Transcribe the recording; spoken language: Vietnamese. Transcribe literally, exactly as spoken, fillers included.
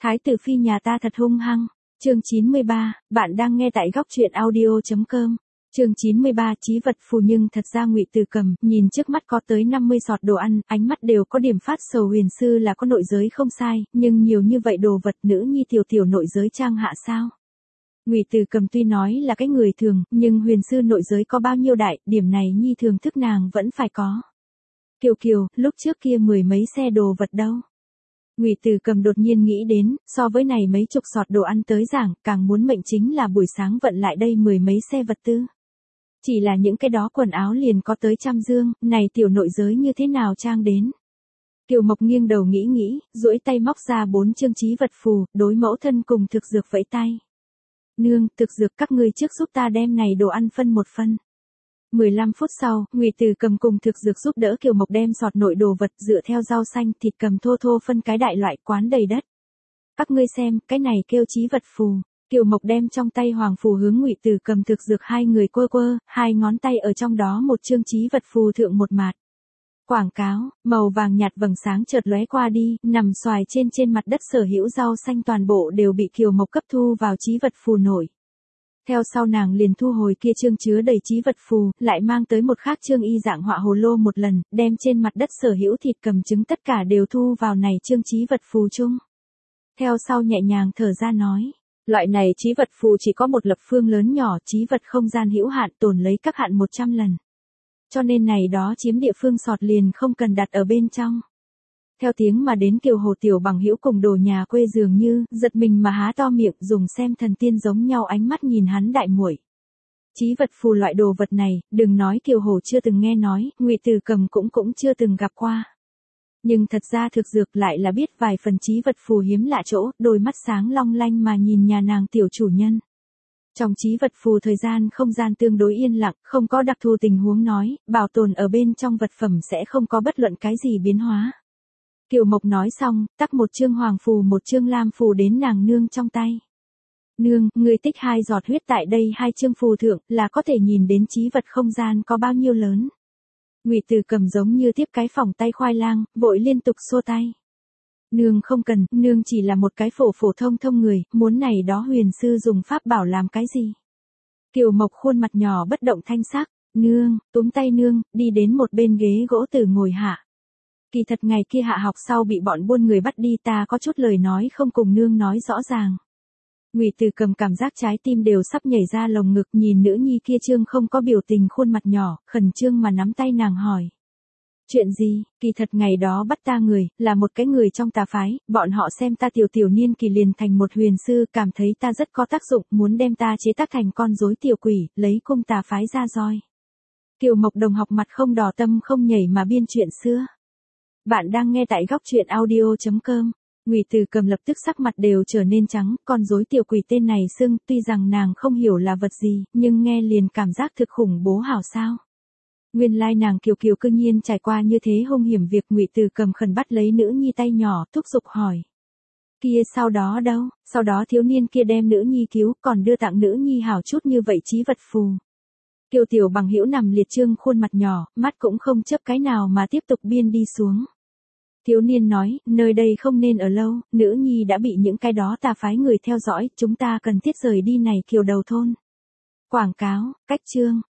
Thái tử phi nhà ta thật hung hăng. Chương chín mươi ba, bạn đang nghe tại góc truyện audio.com. Chương chín mươi ba, chí vật phù. Nhưng thật ra Ngụy Từ Cầm nhìn trước mắt có tới năm mươi sọt đồ ăn, ánh mắt đều có điểm phát sầu. Huyền sư là có nội giới không sai, nhưng nhiều như vậy đồ vật, nữ nhi tiểu tiểu nội giới trang hạ sao? Ngụy Từ Cầm tuy nói là cái người thường, nhưng huyền sư nội giới có bao nhiêu đại, điểm này nhi thường thức nàng vẫn phải có. Kiều Kiều, lúc trước kia mười mấy xe đồ vật đâu? Ngụy Từ Cầm đột nhiên nghĩ đến, so với này mấy chục sọt đồ ăn tới giảng, càng muốn mệnh chính là buổi sáng vận lại đây mười mấy xe vật tư. Chỉ là những cái đó quần áo liền có tới trăm dương, này tiểu nội giới như thế nào trang đến. Kiều Mộc nghiêng đầu nghĩ nghĩ, duỗi tay móc ra bốn chương chí vật phù, đối mẫu thân cùng thực dược vẫy tay. Nương, thực dược các ngươi trước giúp ta đem này đồ ăn phân một phân. mười lăm phút sau, Ngụy Từ Cầm cùng thực dược giúp đỡ Kiều Mộc đem sọt nội đồ vật dựa theo rau xanh, thịt cầm thô thô phân cái đại loại quán đầy đất. Các ngươi xem, cái này kêu chí vật phù. Kiều Mộc đem trong tay hoàng phù hướng Ngụy Từ Cầm thực dược hai người quơ quơ, hai ngón tay ở trong đó một chương chí vật phù thượng một mạt. Quảng cáo, màu vàng nhạt vầng sáng chợt lóe qua đi, nằm xoài trên trên mặt đất sở hữu rau xanh toàn bộ đều bị Kiều Mộc cấp thu vào chí vật phù nổi. Theo sau nàng liền thu hồi kia chương chứa đầy chí vật phù, lại mang tới một khác chương y dạng họa hồ lô một lần, đem trên mặt đất sở hữu thịt cầm trứng tất cả đều thu vào này chương chí vật phù chung. Theo sau nhẹ nhàng thở ra nói, loại này chí vật phù chỉ có một lập phương lớn nhỏ, chí vật không gian hữu hạn, tồn lấy các hạn một trăm lần. Cho nên này đó chiếm địa phương sọt liền không cần đặt ở bên trong. Theo tiếng mà đến Kiều Hồ tiểu bằng hữu cùng đồ nhà quê dường như, giật mình mà há to miệng dùng xem thần tiên giống nhau ánh mắt nhìn hắn đại muội. Chí vật phù loại đồ vật này, đừng nói Kiều Hồ chưa từng nghe nói, Ngụy Từ Cầm cũng cũng chưa từng gặp qua. Nhưng thật ra thực dược lại là biết vài phần chí vật phù hiếm lạ chỗ, đôi mắt sáng long lanh mà nhìn nhà nàng tiểu chủ nhân. Trong chí vật phù thời gian không gian tương đối yên lặng, không có đặc thù tình huống nói, bảo tồn ở bên trong vật phẩm sẽ không có bất luận cái gì biến hóa. Kiều Mộc nói xong, tắc một chương hoàng phù một chương lam phù đến nàng nương trong tay. Nương, người tích hai giọt huyết tại đây hai chương phù thượng, là có thể nhìn đến chí vật không gian có bao nhiêu lớn. Ngụy Từ Cầm giống như tiếp cái phỏng tay khoai lang, vội liên tục xua tay. Nương không cần, nương chỉ là một cái phổ phổ thông thông người, muốn này đó huyền sư dùng pháp bảo làm cái gì. Kiều Mộc khuôn mặt nhỏ bất động thanh sắc, nương, túm tay nương, đi đến một bên ghế gỗ tử ngồi hạ. Kỳ thật ngày kia hạ học sau bị bọn buôn người bắt đi, ta có chút lời nói không cùng nương nói rõ ràng. Ngụy Từ Cầm cảm giác trái tim đều sắp nhảy ra lồng ngực, nhìn nữ nhi kia trương không có biểu tình khuôn mặt nhỏ, khẩn trương mà nắm tay nàng hỏi. Chuyện gì? Kỳ thật ngày đó bắt ta người, là một cái người trong tà phái, bọn họ xem ta tiểu tiểu niên kỳ liền thành một huyền sư, cảm thấy ta rất có tác dụng, muốn đem ta chế tác thành con rối tiểu quỷ, lấy cung tà phái ra roi. Kiều Mộc đồng học mặt không đỏ tâm không nhảy mà biên chuyện xưa. Bạn đang nghe tại góc truyện audio.com. Ngụy Từ Cầm lập tức sắc mặt đều trở nên trắng, con rối tiểu quỷ tên này xưng, tuy rằng nàng không hiểu là vật gì, nhưng nghe liền cảm giác thực khủng bố hảo sao. Nguyên lai nàng Kiều Kiều cương nhiên trải qua như thế hung hiểm việc. Ngụy Từ Cầm khẩn bắt lấy nữ nhi tay nhỏ, thúc giục hỏi. Kia sau đó đâu, sau đó thiếu niên kia đem nữ nhi cứu, còn đưa tặng nữ nhi hảo chút như vậy chí vật phù. Kiều tiểu bằng hữu nằm liệt trương khuôn mặt nhỏ, mắt cũng không chớp cái nào mà tiếp tục biên đi xuống. Thiếu niên nói, nơi đây không nên ở lâu, nữ nhi đã bị những cái đó tà phái người theo dõi, chúng ta cần thiết rời đi này Kiều đầu thôn. Quảng cáo, cách chương,